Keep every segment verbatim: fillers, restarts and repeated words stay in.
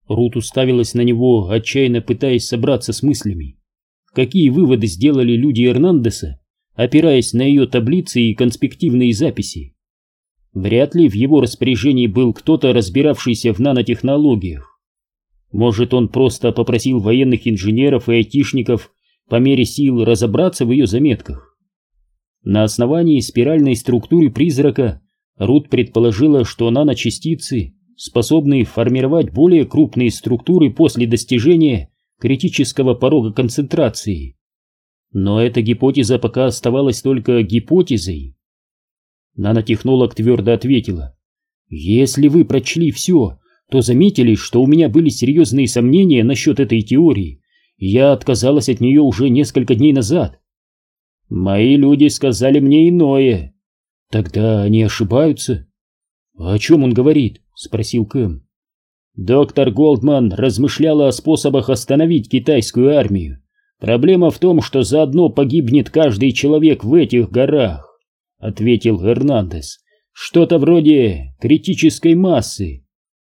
Рут уставилась на него, отчаянно пытаясь собраться с мыслями. Какие выводы сделали люди Эрнандеса, опираясь на ее таблицы и конспективные записи? Вряд ли в его распоряжении был кто-то, разбиравшийся в нанотехнологиях. Может, он просто попросил военных инженеров и айтишников по мере сил разобраться в ее заметках. На основании спиральной структуры призрака Рут предположила, что наночастицы способны формировать более крупные структуры после достижения критического порога концентрации. Но эта гипотеза пока оставалась только гипотезой. Нанотехнолог твердо ответила: «Если вы прочли все, то заметили, что у меня были серьезные сомнения насчет этой теории, и я отказалась от нее уже несколько дней назад». «Мои люди сказали мне иное». «Тогда они ошибаются». «О чем он говорит?» — спросил Кэм. «Доктор Голдман размышляла о способах остановить китайскую армию. Проблема в том, что заодно погибнет каждый человек в этих горах», — ответил Эрнандес. «Что-то вроде критической массы».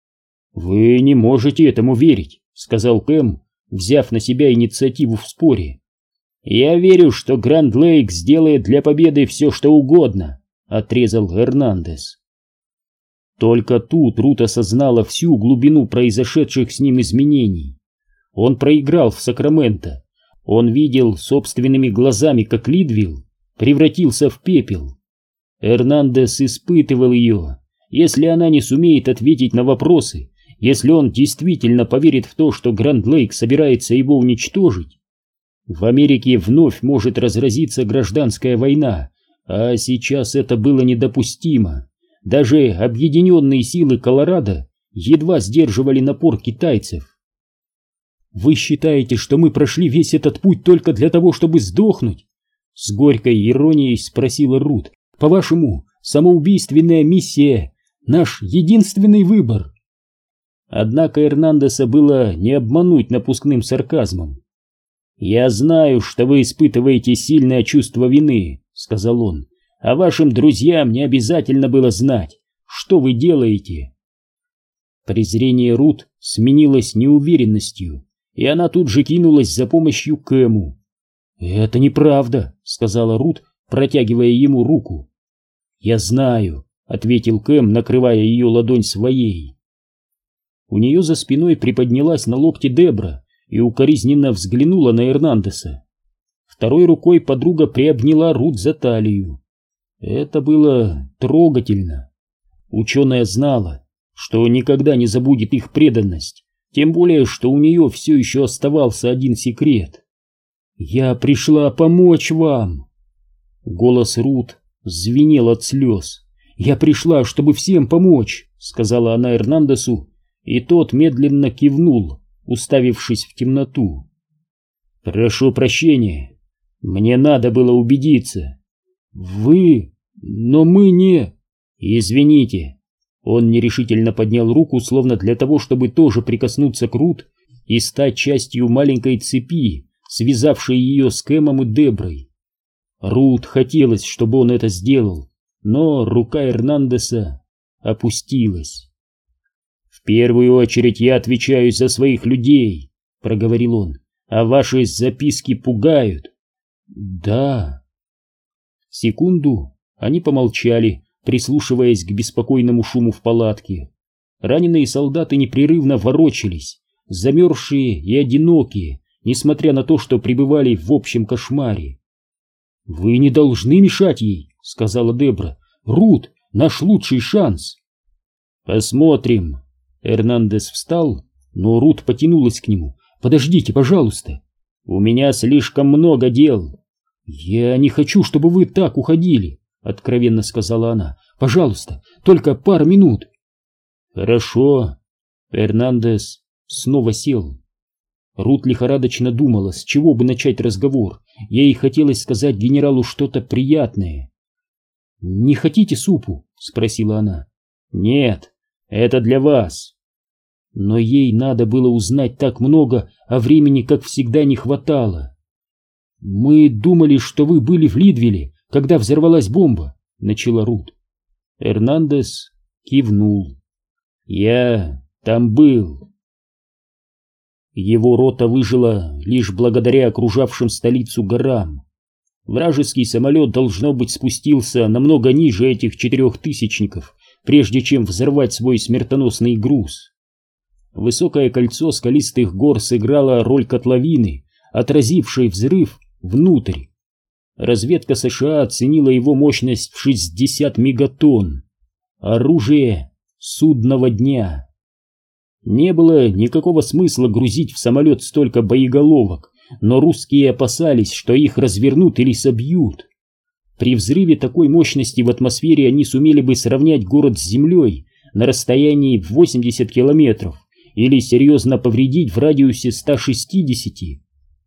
«Вы не можете этому верить», — сказал Кэм, взяв на себя инициативу в споре. «Я верю, что Гранд Лейк сделает для победы все, что угодно», — отрезал Эрнандес. Только тут Рут осознала всю глубину произошедших с ним изменений. Он проиграл в Сакраменто. Он видел собственными глазами, как Лидвилл превратился в пепел. Эрнандес испытывал ее. Если она не сумеет ответить на вопросы, если он действительно поверит в то, что Гранд Лейк собирается его уничтожить, в Америке вновь может разразиться гражданская война, а сейчас это было недопустимо. Даже объединенные силы Колорадо едва сдерживали напор китайцев. «Вы считаете, что мы прошли весь этот путь только для того, чтобы сдохнуть?» С горькой иронией спросила Рут. «По-вашему, самоубийственная миссия — наш единственный выбор?» Однако Эрнандеса было не обмануть напускным сарказмом. «Я знаю, что вы испытываете сильное чувство вины», — сказал он. «А вашим друзьям не обязательно было знать, что вы делаете». Презрение Рут сменилось неуверенностью, и она тут же кинулась за помощью к Кэму. «Это неправда», — сказала Рут, протягивая ему руку. «Я знаю», — ответил Кэм, накрывая ее ладонь своей. У нее за спиной приподнялась на локте Дебра и укоризненно взглянула на Эрнандеса. Второй рукой подруга приобняла Рут за талию. Это было трогательно. Ученая знала, что никогда не забудет их преданность, тем более, что у нее все еще оставался один секрет. «Я пришла помочь вам!» Голос Рут звенел от слез. «Я пришла, чтобы всем помочь», — сказала она Эрнандесу, и тот медленно кивнул, уставившись в темноту. «Прошу прощения, мне надо было убедиться». «Вы? Но мы не...» «Извините». Он нерешительно поднял руку, словно для того, чтобы тоже прикоснуться к Рут и стать частью маленькой цепи, связавшей ее с Кэмом и Деброй. Рут хотелось, чтобы он это сделал, но рука Эрнандеса опустилась. «В первую очередь я отвечаю за своих людей», — проговорил он, — «а ваши записки пугают». «Да». Секунду они помолчали, прислушиваясь к беспокойному шуму в палатке. Раненые солдаты непрерывно ворочались, замерзшие и одинокие, несмотря на то, что пребывали в общем кошмаре. «Вы не должны мешать ей», — сказала Дебра. «Рут, наш лучший шанс». «Посмотрим». Эрнандес встал, но Рут потянулась к нему. «Подождите, пожалуйста. У меня слишком много дел». «Я не хочу, чтобы вы так уходили», — откровенно сказала она. «Пожалуйста, только пару минут». «Хорошо». Эрнандес снова сел. Рут лихорадочно думала, с чего бы начать разговор. Ей хотелось сказать генералу что-то приятное. «Не хотите супу?» — спросила она. «Нет, это для вас». Но ей надо было узнать так много, а времени, как всегда, не хватало. «Мы думали, что вы были в Лидвилле, когда взорвалась бомба», — начала Рут. Эрнандес кивнул. «Я там был». Его рота выжила лишь благодаря окружавшим столицу горам. Вражеский самолет, должно быть, спустился намного ниже этих четырехтысячников, прежде чем взорвать свой смертоносный груз. Высокое кольцо скалистых гор сыграло роль котловины, отразившей взрыв внутрь. Разведка США оценила его мощность в шестьдесят мегатонн. Оружие судного дня. Не было никакого смысла грузить в самолет столько боеголовок, но русские опасались, что их развернут или собьют. При взрыве такой мощности в атмосфере они сумели бы сравнять город с землей на расстоянии в восемьдесят километров или серьезно повредить в радиусе ста шестидесяти.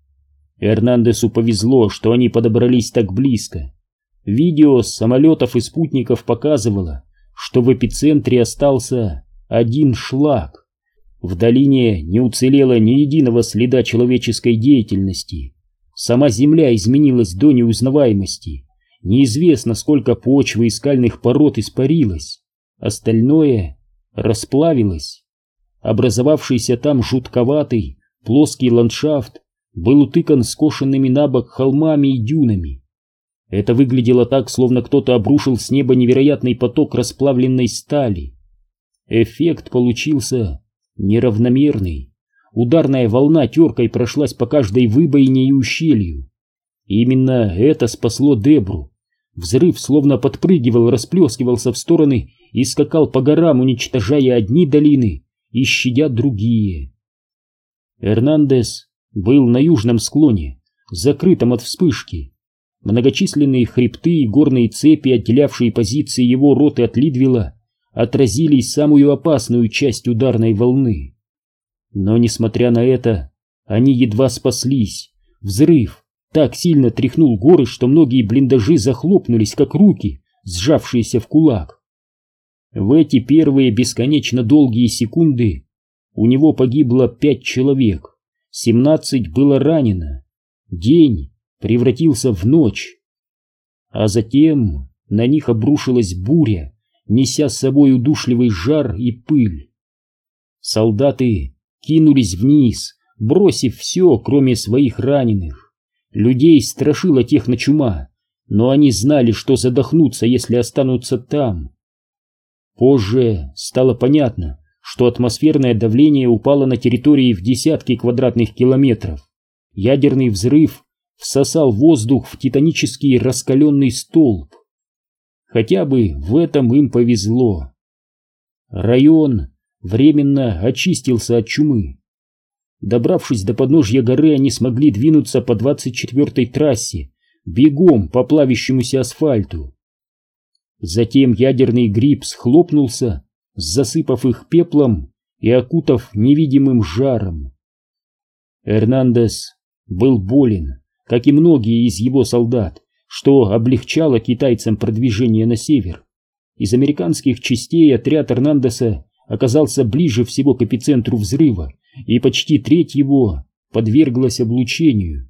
Эрнандесу повезло, что они подобрались так близко. Видео с самолетов и спутников показывало, что в эпицентре остался один шлак. В долине не уцелело ни единого следа человеческой деятельности. Сама земля изменилась до неузнаваемости. Неизвестно, сколько почвы и скальных пород испарилось. Остальное расплавилось. Образовавшийся там жутковатый, плоский ландшафт был утыкан скошенными на бок холмами и дюнами. Это выглядело так, словно кто-то обрушил с неба невероятный поток расплавленной стали. Эффект получился неравномерный. Ударная волна теркой прошлась по каждой выбоине и ущелью. Именно это спасло Дебру. Взрыв словно подпрыгивал, расплескивался в стороны и скакал по горам, уничтожая одни долины и щадя другие. Эрнандес был на южном склоне, закрытом от вспышки. Многочисленные хребты и горные цепи, отделявшие позиции его роты от Лидвилла, отразили самую опасную часть ударной волны. Но, несмотря на это, они едва спаслись. Взрыв так сильно тряхнул горы, что многие блиндажи захлопнулись, как руки, сжавшиеся в кулак. В эти первые бесконечно долгие секунды у него погибло пять человек. семнадцать было ранено. День превратился в ночь. А затем на них обрушилась буря, неся с собой удушливый жар и пыль. Солдаты кинулись вниз, бросив все, кроме своих раненых. Людей страшила техночума, но они знали, что задохнутся, если останутся там. Позже стало понятно, что атмосферное давление упало на территории в десятки квадратных километров. Ядерный взрыв всосал воздух в титанический раскаленный столб. Хотя бы в этом им повезло. Район временно очистился от чумы. Добравшись до подножья горы, они смогли двинуться по двадцать четвёртой трассе, бегом по плавящемуся асфальту. Затем ядерный гриб схлопнулся, засыпав их пеплом и окутав невидимым жаром. Эрнандес был болен, как и многие из его солдат, что облегчало китайцам продвижение на север. Из американских частей отряд Эрнандеса оказался ближе всего к эпицентру взрыва, и почти треть его подверглась облучению.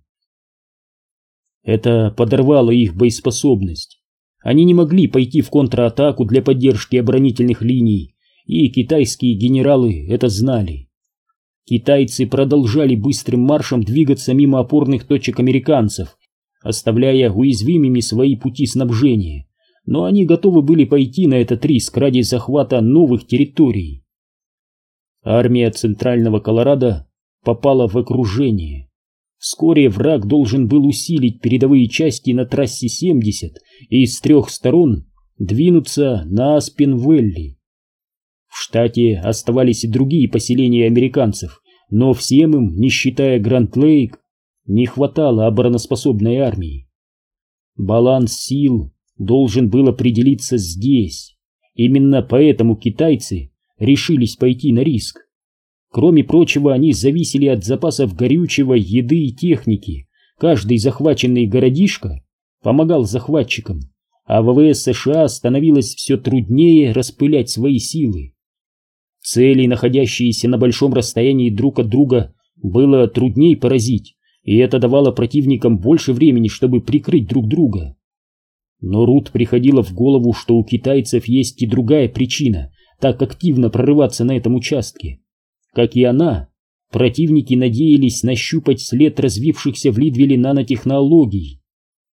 Это подорвало их боеспособность. Они не могли пойти в контратаку для поддержки оборонительных линий, и китайские генералы это знали. Китайцы продолжали быстрым маршем двигаться мимо опорных точек американцев, оставляя уязвимыми свои пути снабжения, но они готовы были пойти на этот риск ради захвата новых территорий. Армия Центрального Колорадо попала в окружение. Вскоре враг должен был усилить передовые части на трассе семьдесят и с трех сторон двинуться на Аспен-Вэлли. В штате оставались и другие поселения американцев, но всем им, не считая Гранд-Лейк, не хватало обороноспособной армии. Баланс сил должен был определиться здесь. Именно поэтому китайцы решились пойти на риск. Кроме прочего, они зависели от запасов горючего, еды и техники. Каждый захваченный городишко помогал захватчикам, а ВВС США становилось все труднее распылять свои силы. Цели, находящиеся на большом расстоянии друг от друга, было труднее поразить, и это давало противникам больше времени, чтобы прикрыть друг друга. Но Рут приходило в голову, что у китайцев есть и другая причина так активно прорываться на этом участке. Как и она, противники надеялись нащупать след развившихся в Лидвилле нанотехнологий.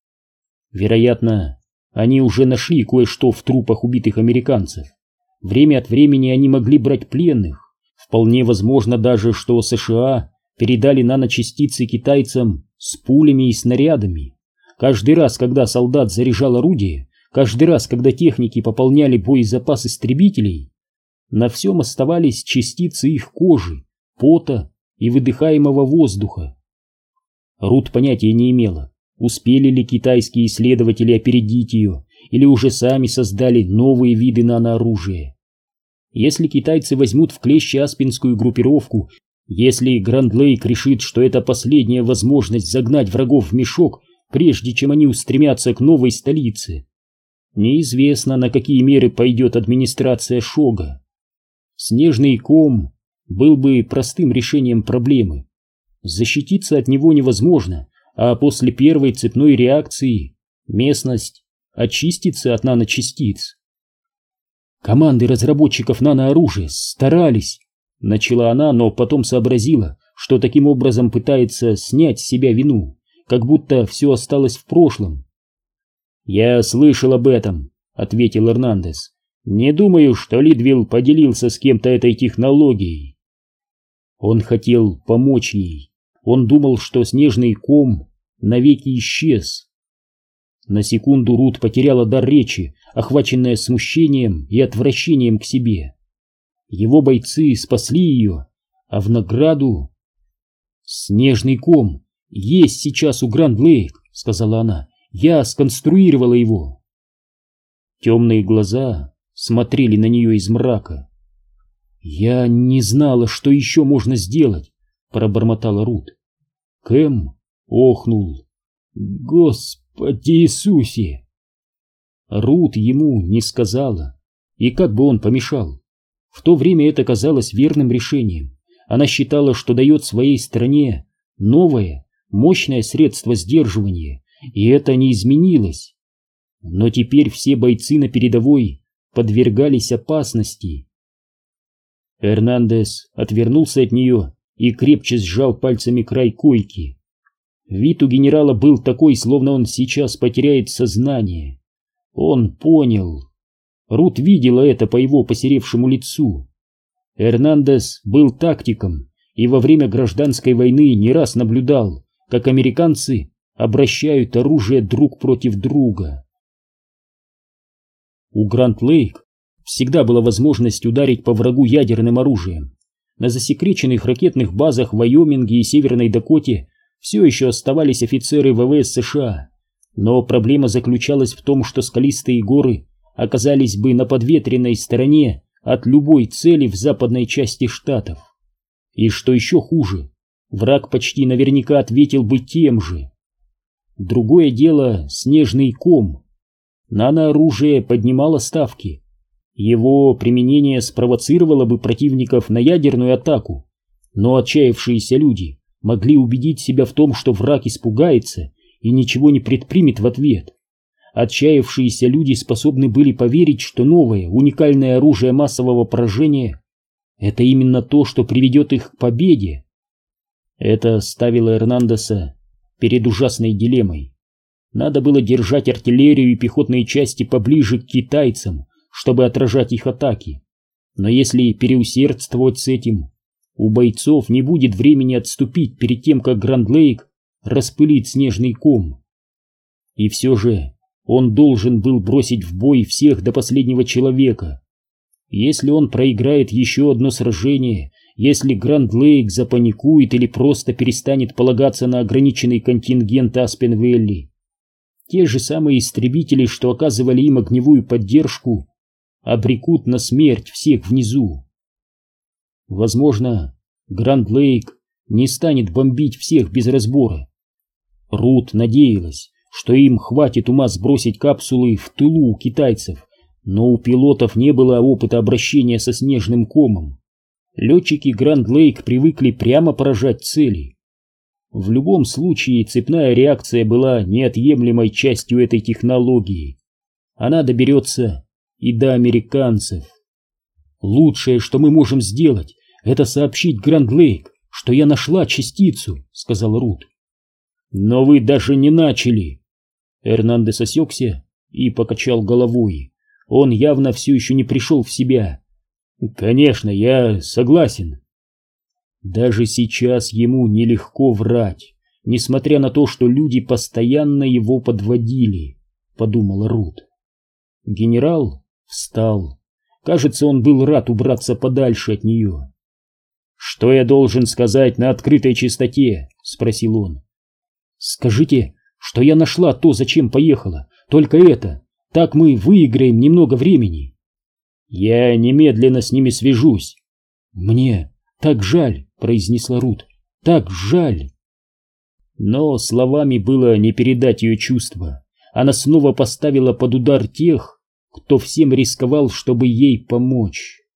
Вероятно, они уже нашли кое-что в трупах убитых американцев. Время от времени они могли брать пленных. Вполне возможно даже, что США передали наночастицы китайцам с пулями и снарядами. Каждый раз, когда солдат заряжал орудие, каждый раз, когда техники пополняли боезапас истребителей, на всем оставались частицы их кожи, пота и выдыхаемого воздуха. Рут понятия не имела, успели ли китайские исследователи опередить ее, или уже сами создали новые виды нанооружия. Если китайцы возьмут в клещи аспинскую группировку, если Гранд Лейк решит, что это последняя возможность загнать врагов в мешок, прежде чем они устремятся к новой столице, неизвестно, на какие меры пойдет администрация Шога. Снежный ком был бы простым решением проблемы. Защититься от него невозможно, а после первой цепной реакции местность очистится от наночастиц. Команды разработчиков нанооружия старались, начала она, но потом сообразила, что таким образом пытается снять с себя вину, как будто все осталось в прошлом. «Я слышал об этом», — ответил Эрнандес. «Не думаю, что Лидвилл поделился с кем-то этой технологией». Он хотел помочь ей. Он думал, что снежный ком навеки исчез. На секунду Рут потеряла дар речи, охваченная смущением и отвращением к себе. Его бойцы спасли ее, а в награду... «Снежный ком есть сейчас у Гранд Лейк», — сказала она. «Я сконструировала его». Темные глаза смотрели на нее из мрака. «Я не знала, что еще можно сделать», — пробормотала Рут. Кэм охнул. «Господи Иисусе!» Рут ему не сказала, и как бы он помешал. В то время это казалось верным решением. Она считала, что дает своей стране новое, мощное средство сдерживания, и это не изменилось. Но теперь все бойцы на передовой подвергались опасности. Эрнандес отвернулся от нее и крепче сжал пальцами край койки. Вид у генерала был такой, словно он сейчас потеряет сознание. Он понял. Рут видела это по его посеревшему лицу. Эрнандес был тактиком и во время гражданской войны не раз наблюдал, как американцы обращают оружие друг против друга. У Гранд Лейк всегда была возможность ударить по врагу ядерным оружием. На засекреченных ракетных базах в Вайоминге и Северной Дакоте все еще оставались офицеры ВВС США, но проблема заключалась в том, что скалистые горы оказались бы на подветренной стороне от любой цели в западной части штатов. И что еще хуже, враг почти наверняка ответил бы тем же. Другое дело — снежный ком. Нанооружие поднимало ставки. Его применение спровоцировало бы противников на ядерную атаку, но отчаявшиеся люди могли убедить себя в том, что враг испугается и ничего не предпримет в ответ. Отчаявшиеся люди способны были поверить, что новое, уникальное оружие массового поражения — это именно то, что приведет их к победе. Это ставило Эрнандеса перед ужасной дилеммой. Надо было держать артиллерию и пехотные части поближе к китайцам, чтобы отражать их атаки. Но если переусердствовать с этим, у бойцов не будет времени отступить перед тем, как Гранд Лейк распылит снежный ком. И все же он должен был бросить в бой всех до последнего человека. Если он проиграет еще одно сражение, если Гранд Лейк запаникует или просто перестанет полагаться на ограниченный контингент Аспен-Вэлли, те же самые истребители, что оказывали им огневую поддержку, обрекут на смерть всех внизу. Возможно, Гранд Лейк не станет бомбить всех без разбора. Рут надеялась, что им хватит ума сбросить капсулы в тылу у китайцев, но у пилотов не было опыта обращения со снежным комом. Летчики Гранд Лейк привыкли прямо поражать цели. В любом случае цепная реакция была неотъемлемой частью этой технологии. Она доберется и до американцев. Лучшее, что мы можем сделать, это сообщить Гранд Лейк, что я нашла частицу», — сказал Рут. «Но вы даже не начали». Эрнандес осекся и покачал головой. Он явно все еще не пришел в себя. «Конечно, я согласен». Даже сейчас ему нелегко врать, несмотря на то, что люди постоянно его подводили, подумала Рут. Генерал встал. Кажется, он был рад убраться подальше от нее. «Что я должен сказать на открытой чистоте?» — спросил он. «Скажите, что я нашла то, зачем поехала. Только это. Так мы выиграем немного времени». «Я немедленно с ними свяжусь». «Мне так жаль», — произнесла Рут. «Так жаль». Но словами было не передать ее чувства. Она снова поставила под удар тех, кто всем рисковал, чтобы ей помочь.